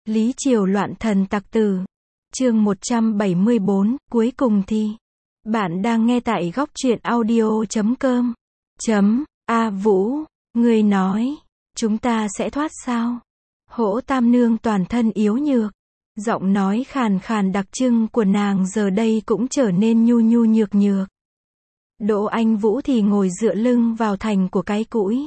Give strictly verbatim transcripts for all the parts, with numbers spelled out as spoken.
Lý Triều loạn thần tặc tử. Chương một trăm bảy mươi bốn, cuối cùng thì. Bạn đang nghe tại góc truyện audio chấm com. Chấm, A Vũ, người nói, chúng ta sẽ thoát sao? Hỗ Tam Nương toàn thân yếu nhược. Giọng nói khàn khàn đặc trưng của nàng giờ đây cũng trở nên nhu nhu nhược nhược. Đỗ Anh Vũ thì ngồi dựa lưng vào thành của cái cũi.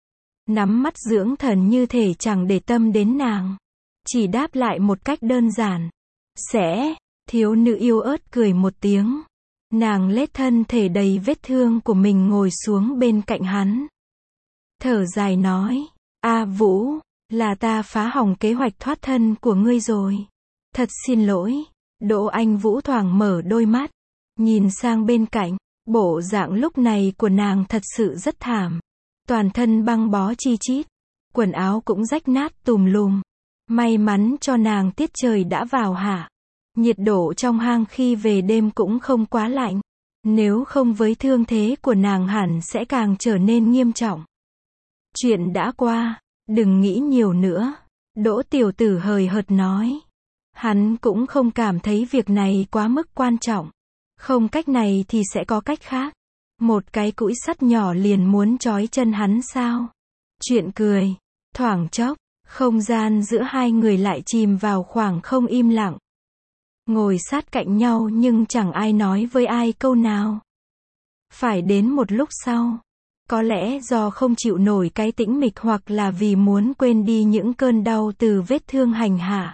Nắm mắt dưỡng thần như thể chẳng để tâm đến nàng. Chỉ đáp lại một cách đơn giản. Sẽ, thiếu nữ yêu ớt cười một tiếng. Nàng lết thân thể đầy vết thương của mình ngồi xuống bên cạnh hắn. Thở dài nói, A Vũ, là ta phá hỏng kế hoạch thoát thân của ngươi rồi. Thật xin lỗi. Đỗ Anh Vũ thoảng mở đôi mắt. Nhìn sang bên cạnh, bộ dạng lúc này của nàng thật sự rất thảm. Toàn thân băng bó chi chít. Quần áo cũng rách nát tùm lum. May mắn cho nàng tiết trời đã vào hạ. Nhiệt độ trong hang khi về đêm cũng không quá lạnh. Nếu không với thương thế của nàng hẳn sẽ càng trở nên nghiêm trọng. Chuyện đã qua, đừng nghĩ nhiều nữa. Đỗ tiểu tử hời hợt nói. Hắn cũng không cảm thấy việc này quá mức quan trọng. Không cách này thì sẽ có cách khác. Một cái cũi sắt nhỏ liền muốn trói chân hắn sao? Chuyện cười. Thoảng chốc, không gian giữa hai người lại chìm vào khoảng không im lặng. Ngồi sát cạnh nhau nhưng chẳng ai nói với ai câu nào. Phải đến một lúc sau. Có lẽ do không chịu nổi cái tĩnh mịch hoặc là vì muốn quên đi những cơn đau từ vết thương hành hạ.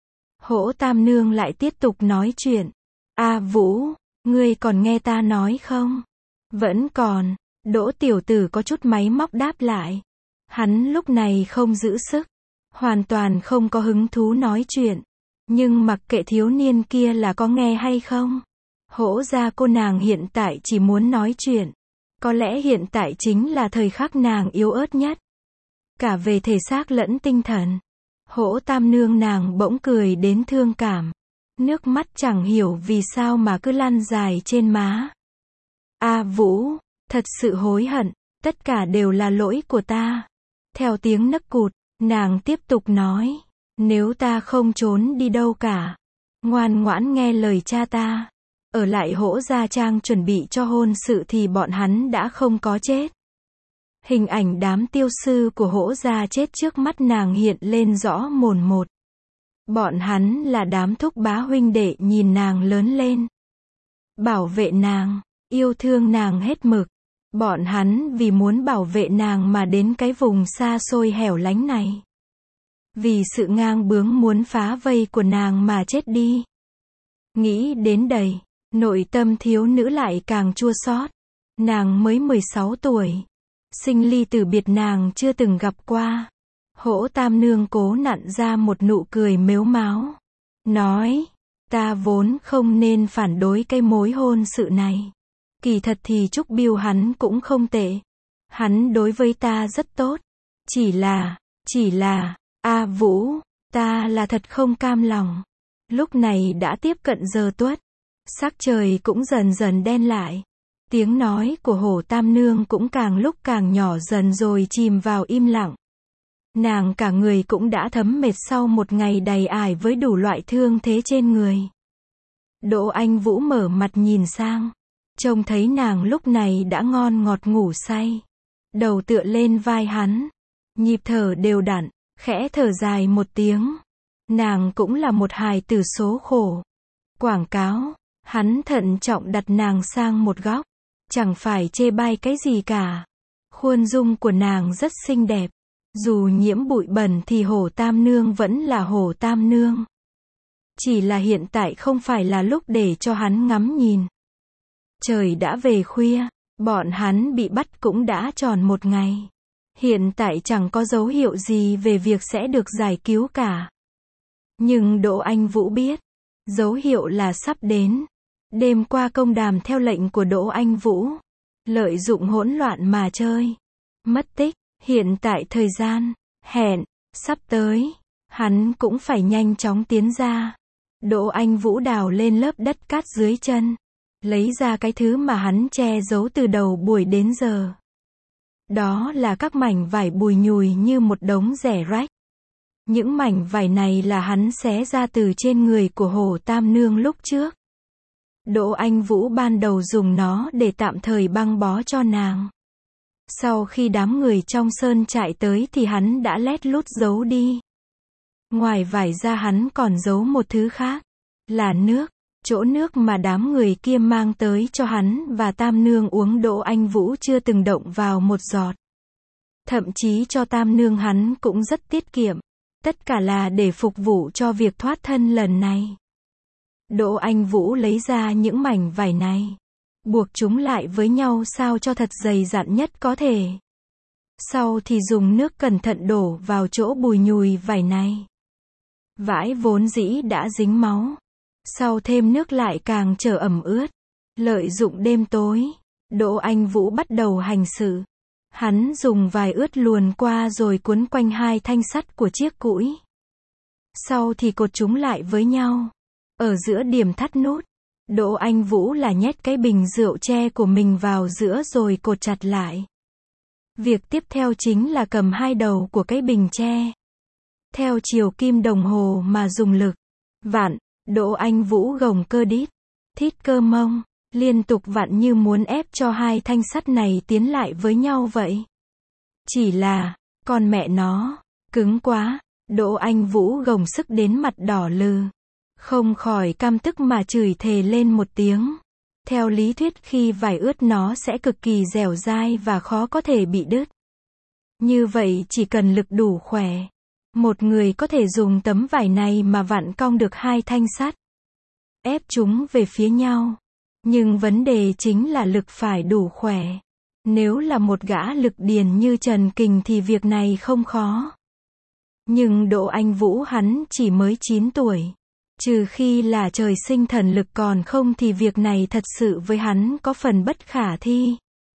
Hỗ Tam Nương lại tiếp tục nói chuyện. A Vũ, ngươi còn nghe ta nói không? Vẫn còn. Đỗ tiểu tử có chút máy móc đáp lại. Hắn lúc này không giữ sức. Hoàn toàn không có hứng thú nói chuyện. Nhưng mặc kệ thiếu niên kia là có nghe hay không. Hỗ gia cô nàng hiện tại chỉ muốn nói chuyện. Có lẽ hiện tại chính là thời khắc nàng yếu ớt nhất. Cả về thể xác lẫn tinh thần. Hỗ Tam Nương nàng bỗng cười đến thương cảm. Nước mắt chẳng hiểu vì sao mà cứ lăn dài trên má. A Vũ, thật sự hối hận. Tất cả đều là lỗi của ta. Theo tiếng nấc cụt, nàng tiếp tục nói. Nếu ta không trốn đi đâu cả. Ngoan ngoãn nghe lời cha ta. Ở lại Hỗ gia trang chuẩn bị cho hôn sự thì bọn hắn đã không có chết. Hình ảnh đám tiêu sư của Hỗ gia chết trước mắt nàng hiện lên rõ mồn một. Bọn hắn là đám thúc bá huynh đệ nhìn nàng lớn lên. Bảo vệ nàng, yêu thương nàng hết mực. Bọn hắn vì muốn bảo vệ nàng mà đến cái vùng xa xôi hẻo lánh này. Vì sự ngang bướng muốn phá vây của nàng mà chết đi. Nghĩ đến đây, nội tâm thiếu nữ lại càng chua xót. Nàng mới mười sáu tuổi. Sinh ly tử biệt nàng chưa từng gặp qua. Hỗ Tam Nương cố nặn ra một nụ cười mếu máo. Nói, ta vốn không nên phản đối cái mối hôn sự này. Kỳ thật thì Trúc Biêu hắn cũng không tệ. Hắn đối với ta rất tốt. Chỉ là, chỉ là, A Vũ, ta là thật không cam lòng. Lúc này đã tiếp cận giờ tuất. Sắc trời cũng dần dần đen lại. Tiếng nói của Hổ Tam Nương cũng càng lúc càng nhỏ dần rồi chìm vào im lặng. Nàng cả người cũng đã thấm mệt sau một ngày đầy ải với đủ loại thương thế trên người. Đỗ Anh Vũ mở mặt nhìn sang. Trông thấy nàng lúc này đã ngon ngọt ngủ say. Đầu tựa lên vai hắn. Nhịp thở đều đặn, khẽ thở dài một tiếng. Nàng cũng là một hài tử số khổ. Quảng cáo, hắn thận trọng đặt nàng sang một góc. Chẳng phải chê bai cái gì cả. Khuôn dung của nàng rất xinh đẹp. Dù nhiễm bụi bẩn thì Hổ Tam Nương vẫn là Hổ Tam Nương. Chỉ là hiện tại không phải là lúc để cho hắn ngắm nhìn. Trời đã về khuya, bọn hắn bị bắt cũng đã tròn một ngày. Hiện tại chẳng có dấu hiệu gì về việc sẽ được giải cứu cả. Nhưng Đỗ Anh Vũ biết, dấu hiệu là sắp đến. Đêm qua công đàm theo lệnh của Đỗ Anh Vũ. Lợi dụng hỗn loạn mà chơi. Mất tích, hiện tại thời gian, hẹn, sắp tới. Hắn cũng phải nhanh chóng tiến ra. Đỗ Anh Vũ đào lên lớp đất cát dưới chân. Lấy ra cái thứ mà hắn che giấu từ đầu buổi đến giờ. Đó là các mảnh vải bùi nhùi như một đống rẻ rách. Những mảnh vải này là hắn xé ra từ trên người của Hồ Tam Nương lúc trước. Đỗ Anh Vũ ban đầu dùng nó để tạm thời băng bó cho nàng. Sau khi đám người trong sơn trại tới thì hắn đã lét lút giấu đi. Ngoài vải ra hắn còn giấu một thứ khác, là nước. Chỗ nước mà đám người kia mang tới cho hắn và Tam Nương uống Đỗ Anh Vũ chưa từng động vào một giọt. Thậm chí cho Tam Nương hắn cũng rất tiết kiệm. Tất cả là để phục vụ cho việc thoát thân lần này. Đỗ Anh Vũ lấy ra những mảnh vải này, buộc chúng lại với nhau sao cho thật dày dặn nhất có thể. Sau thì dùng nước cẩn thận đổ vào chỗ bùi nhùi vải này. Vải vốn dĩ đã dính máu, sau thêm nước lại càng trở ẩm ướt. Lợi dụng đêm tối, Đỗ Anh Vũ bắt đầu hành sự. Hắn dùng vải ướt luồn qua rồi cuốn quanh hai thanh sắt của chiếc cũi. Sau thì cột chúng lại với nhau. Ở giữa điểm thắt nút, Đỗ Anh Vũ là nhét cái bình rượu tre của mình vào giữa rồi cột chặt lại. Việc tiếp theo chính là cầm hai đầu của cái bình tre, theo chiều kim đồng hồ mà dùng lực vặn. Đỗ Anh Vũ gồng cơ đít, thít cơ mông, liên tục vặn như muốn ép cho hai thanh sắt này tiến lại với nhau vậy. Chỉ là, con mẹ nó, cứng quá. Đỗ Anh Vũ gồng sức đến mặt đỏ lừ, không khỏi căm tức mà chửi thề lên một tiếng. Theo lý thuyết khi vải ướt nó sẽ cực kỳ dẻo dai và khó có thể bị đứt. Như vậy chỉ cần lực đủ khỏe, một người có thể dùng tấm vải này mà vặn cong được hai thanh sắt, ép chúng về phía nhau. Nhưng vấn đề chính là lực phải đủ khỏe. Nếu là một gã lực điền như Trần Kình thì việc này không khó. Nhưng Đỗ Anh Vũ hắn chỉ mới chín tuổi. Trừ khi là trời sinh thần lực, còn không thì việc này thật sự với hắn có phần bất khả thi.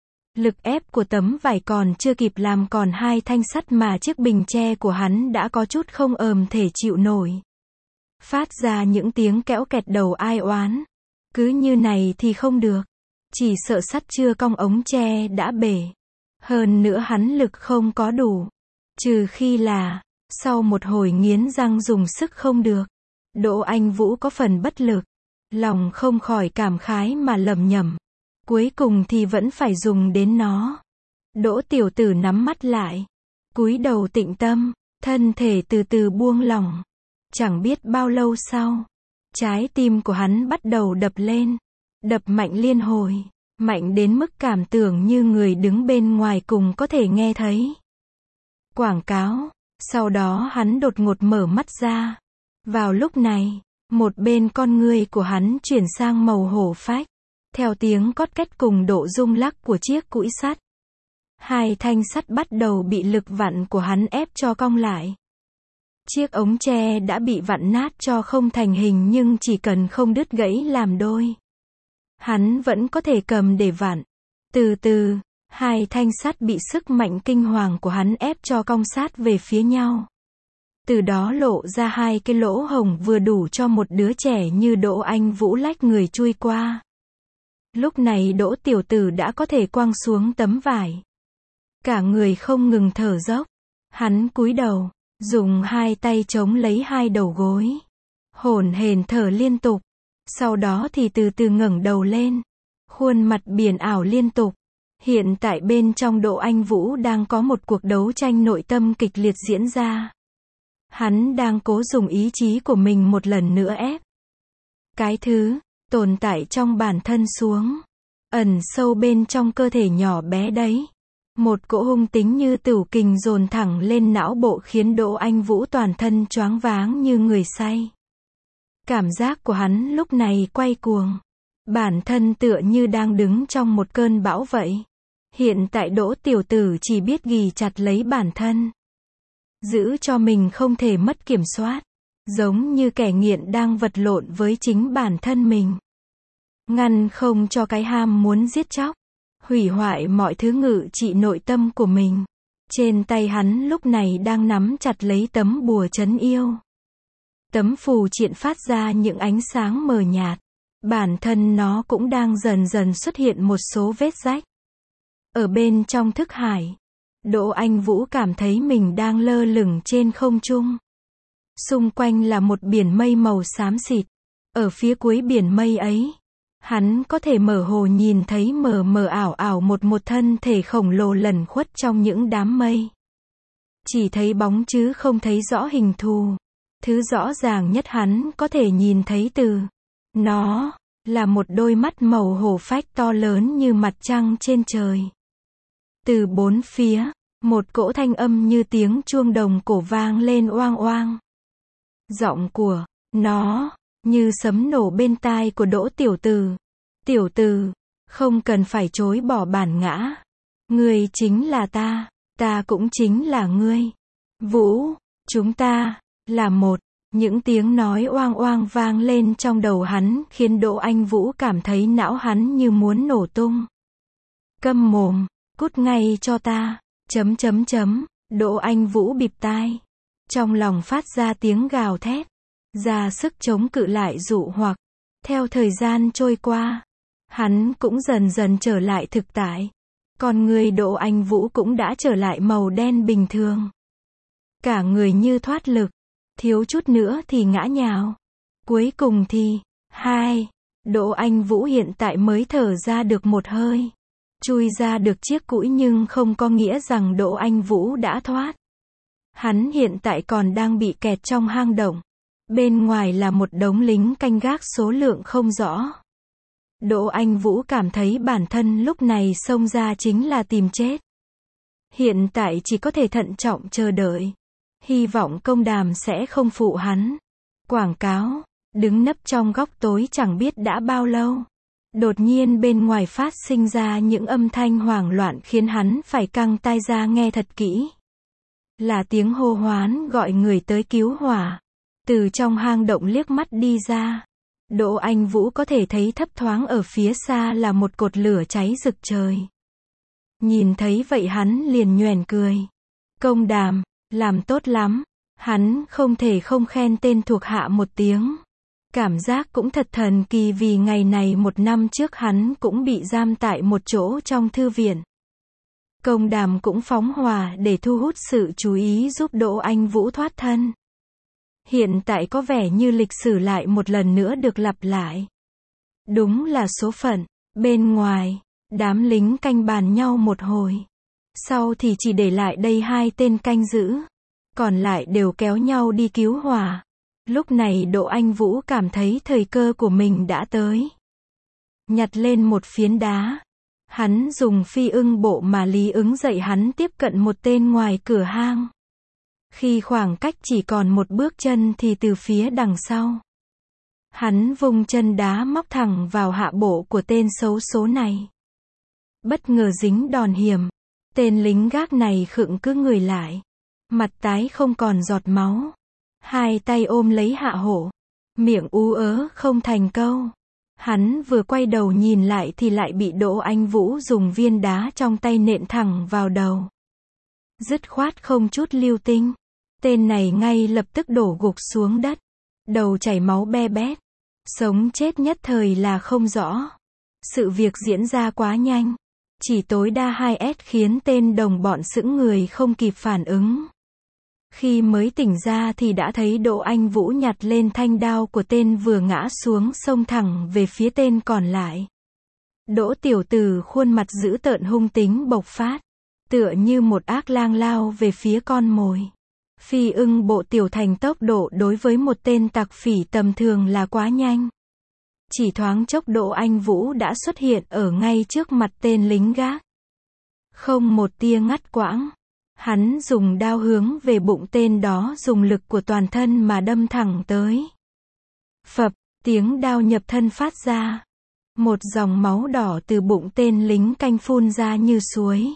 Lực ép của tấm vải còn chưa kịp làm còn hai thanh sắt mà chiếc bình tre của hắn đã có chút không ờm thể chịu nổi. Phát ra những tiếng kéo kẹt đầu ai oán. Cứ như này thì không được. Chỉ sợ sắt chưa cong ống tre đã bể. Hơn nữa hắn lực không có đủ. Trừ khi là, sau một hồi nghiến răng dùng sức không được. Đỗ Anh Vũ có phần bất lực. Lòng không khỏi cảm khái mà lẩm nhẩm. Cuối cùng thì vẫn phải dùng đến nó. Đỗ tiểu tử nắm mắt lại, cúi đầu tĩnh tâm, thân thể từ từ buông lỏng. Chẳng biết bao lâu sau, trái tim của hắn bắt đầu đập lên. Đập mạnh liên hồi, mạnh đến mức cảm tưởng như người đứng bên ngoài cùng có thể nghe thấy. Quảng cáo. Sau đó hắn đột ngột mở mắt ra. Vào lúc này, một bên con ngươi của hắn chuyển sang màu hổ phách. Theo tiếng cót két cùng độ rung lắc của chiếc cũi sắt, hai thanh sắt bắt đầu bị lực vặn của hắn ép cho cong lại. Chiếc ống tre đã bị vặn nát cho không thành hình, nhưng chỉ cần không đứt gãy làm đôi, hắn vẫn có thể cầm để vặn. Từ từ, hai thanh sắt bị sức mạnh kinh hoàng của hắn ép cho cong sát về phía nhau. Từ đó lộ ra hai cái lỗ hổng vừa đủ cho một đứa trẻ như Đỗ Anh Vũ lách người chui qua. Lúc này Đỗ tiểu tử đã có thể quăng xuống tấm vải. Cả người không ngừng thở dốc. Hắn cúi đầu, dùng hai tay chống lấy hai đầu gối, hổn hển thở liên tục. Sau đó thì từ từ ngẩng đầu lên. Khuôn mặt biển ảo liên tục. Hiện tại bên trong Đỗ Anh Vũ đang có một cuộc đấu tranh nội tâm kịch liệt diễn ra. Hắn đang cố dùng ý chí của mình một lần nữa ép cái thứ tồn tại trong bản thân xuống, ẩn sâu bên trong cơ thể nhỏ bé đấy. Một cỗ hung tính như tửu kình dồn thẳng lên não bộ khiến Đỗ Anh Vũ toàn thân choáng váng như người say. Cảm giác của hắn lúc này quay cuồng. Bản thân tựa như đang đứng trong một cơn bão vậy. Hiện tại Đỗ tiểu tử chỉ biết ghì chặt lấy bản thân, giữ cho mình không thể mất kiểm soát. Giống như kẻ nghiện đang vật lộn với chính bản thân mình. Ngăn không cho cái ham muốn giết chóc, hủy hoại mọi thứ ngự trị nội tâm của mình. Trên tay hắn lúc này đang nắm chặt lấy tấm bùa trấn yêu. Tấm phù triện phát ra những ánh sáng mờ nhạt. Bản thân nó cũng đang dần dần xuất hiện một số vết rách. Ở bên trong thức hải, Đỗ Anh Vũ cảm thấy mình đang lơ lửng trên không trung. Xung quanh là một biển mây màu xám xịt. Ở phía cuối biển mây ấy, hắn có thể mơ hồ nhìn thấy mờ mờ ảo ảo một một thân thể khổng lồ lẩn khuất trong những đám mây. Chỉ thấy bóng chứ không thấy rõ hình thù. Thứ rõ ràng nhất hắn có thể nhìn thấy từ nó là một đôi mắt màu hổ phách to lớn như mặt trăng trên trời. Từ bốn phía, một cỗ thanh âm như tiếng chuông đồng cổ vang lên oang oang. Giọng của nó như sấm nổ bên tai của Đỗ tiểu từ. Tiểu từ, không cần phải chối bỏ bản ngã. Ngươi chính là ta, ta cũng chính là ngươi. Vũ, chúng ta là một. Những tiếng nói oang oang vang lên trong đầu hắn khiến Đỗ Anh Vũ cảm thấy não hắn như muốn nổ tung. Câm mồm, cút ngay cho ta. Chấm chấm chấm, Đỗ Anh Vũ bịt tai. Trong lòng phát ra tiếng gào thét. Ra sức chống cự lại dụ hoặc. Theo thời gian trôi qua, hắn cũng dần dần trở lại thực tại. Còn người Đỗ Anh Vũ cũng đã trở lại màu đen bình thường. Cả người như thoát lực. Thiếu chút nữa thì ngã nhào. Cuối cùng thì, hai, Đỗ Anh Vũ hiện tại mới thở ra được một hơi. Chui ra được chiếc cũi nhưng không có nghĩa rằng Đỗ Anh Vũ đã thoát. Hắn hiện tại còn đang bị kẹt trong hang động. Bên ngoài là một đống lính canh gác số lượng không rõ. Đỗ Anh Vũ cảm thấy bản thân lúc này xông ra chính là tìm chết. Hiện tại chỉ có thể thận trọng chờ đợi. Hy vọng Công Đàm sẽ không phụ hắn. Quảng cáo, đứng nấp trong góc tối chẳng biết đã bao lâu. Đột nhiên bên ngoài phát sinh ra những âm thanh hoảng loạn khiến hắn phải căng tai ra nghe thật kỹ. Là tiếng hô hoán gọi người tới cứu hỏa. Từ trong hang động liếc mắt đi ra, Đỗ Anh Vũ có thể thấy thấp thoáng ở phía xa là một cột lửa cháy rực trời. Nhìn thấy vậy hắn liền nhoẻn cười. Công Đàm, làm tốt lắm. Hắn không thể không khen tên thuộc hạ một tiếng. Cảm giác cũng thật thần kỳ vì ngày này một năm trước hắn cũng bị giam tại một chỗ trong thư viện. Công Đàm cũng phóng hỏa để thu hút sự chú ý giúp Đỗ Anh Vũ thoát thân. Hiện tại có vẻ như lịch sử lại một lần nữa được lặp lại. Đúng là số phận. Bên ngoài, đám lính canh bàn nhau một hồi. Sau thì chỉ để lại đây hai tên canh giữ. Còn lại đều kéo nhau đi cứu hỏa. Lúc này Đỗ Anh Vũ cảm thấy thời cơ của mình đã tới. Nhặt lên một phiến đá. Hắn dùng phi ưng bộ mà Lý Ứng dạy hắn tiếp cận một tên ngoài cửa hang. Khi khoảng cách chỉ còn một bước chân thì từ phía đằng sau. Hắn vung chân đá móc thẳng vào hạ bộ của tên xấu số này. Bất ngờ dính đòn hiểm. Tên lính gác này khựng cứ người lại. Mặt tái không còn giọt máu. Hai tay ôm lấy hạ hổ. Miệng ú ớ không thành câu. Hắn vừa quay đầu nhìn lại thì lại bị Đỗ Anh Vũ dùng viên đá trong tay nện thẳng vào đầu. Dứt khoát không chút lưu tinh. Tên này ngay lập tức đổ gục xuống đất. Đầu chảy máu be bét. Sống chết nhất thời là không rõ. Sự việc diễn ra quá nhanh. Chỉ tối đa hai s khiến tên đồng bọn sững người không kịp phản ứng. Khi mới tỉnh ra thì đã thấy Đỗ Anh Vũ nhặt lên thanh đao của tên vừa ngã xuống xông thẳng về phía tên còn lại. Đỗ tiểu tử khuôn mặt dữ tợn hung tính bộc phát. Tựa như một ác lang lao về phía con mồi. Phi ưng bộ tiểu thành tốc độ đối với một tên tặc phỉ tầm thường là quá nhanh. Chỉ thoáng chốc Đỗ Anh Vũ đã xuất hiện ở ngay trước mặt tên lính gác. Không một tia ngắt quãng. Hắn dùng đao hướng về bụng tên đó dùng lực của toàn thân mà đâm thẳng tới. Phập, tiếng đao nhập thân phát ra. Một dòng máu đỏ từ bụng tên lính canh phun ra như suối.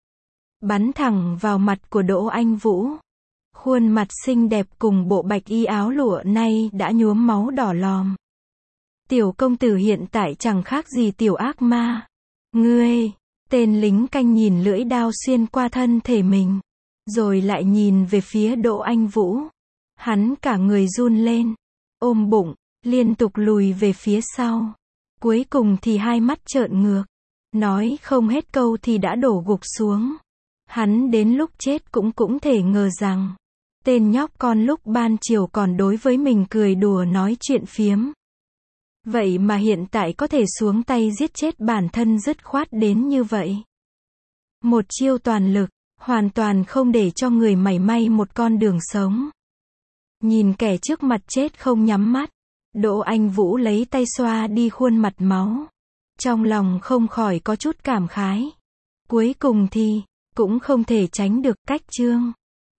Bắn thẳng vào mặt của Đỗ Anh Vũ. Khuôn mặt xinh đẹp cùng bộ bạch y áo lụa nay đã nhuốm máu đỏ lòm. Tiểu công tử hiện tại chẳng khác gì tiểu ác ma. Ngươi, tên lính canh nhìn lưỡi đao xuyên qua thân thể mình. Rồi lại nhìn về phía Đỗ Anh Vũ. Hắn cả người run lên. Ôm bụng, liên tục lùi về phía sau. Cuối cùng thì hai mắt trợn ngược. Nói không hết câu thì đã đổ gục xuống. Hắn đến lúc chết cũng cũng thể ngờ rằng Tên nhóc con lúc ban chiều còn đối với mình cười đùa nói chuyện phiếm. Vậy mà hiện tại có thể xuống tay giết chết bản thân dứt khoát đến như vậy. Một chiêu toàn lực, hoàn toàn không để cho người mảy may một con đường sống. Nhìn kẻ trước mặt chết không nhắm mắt, Đỗ Anh Vũ lấy tay xoa đi khuôn mặt máu. Trong lòng không khỏi có chút cảm khái. Cuối cùng thì, cũng không thể tránh được cách Trương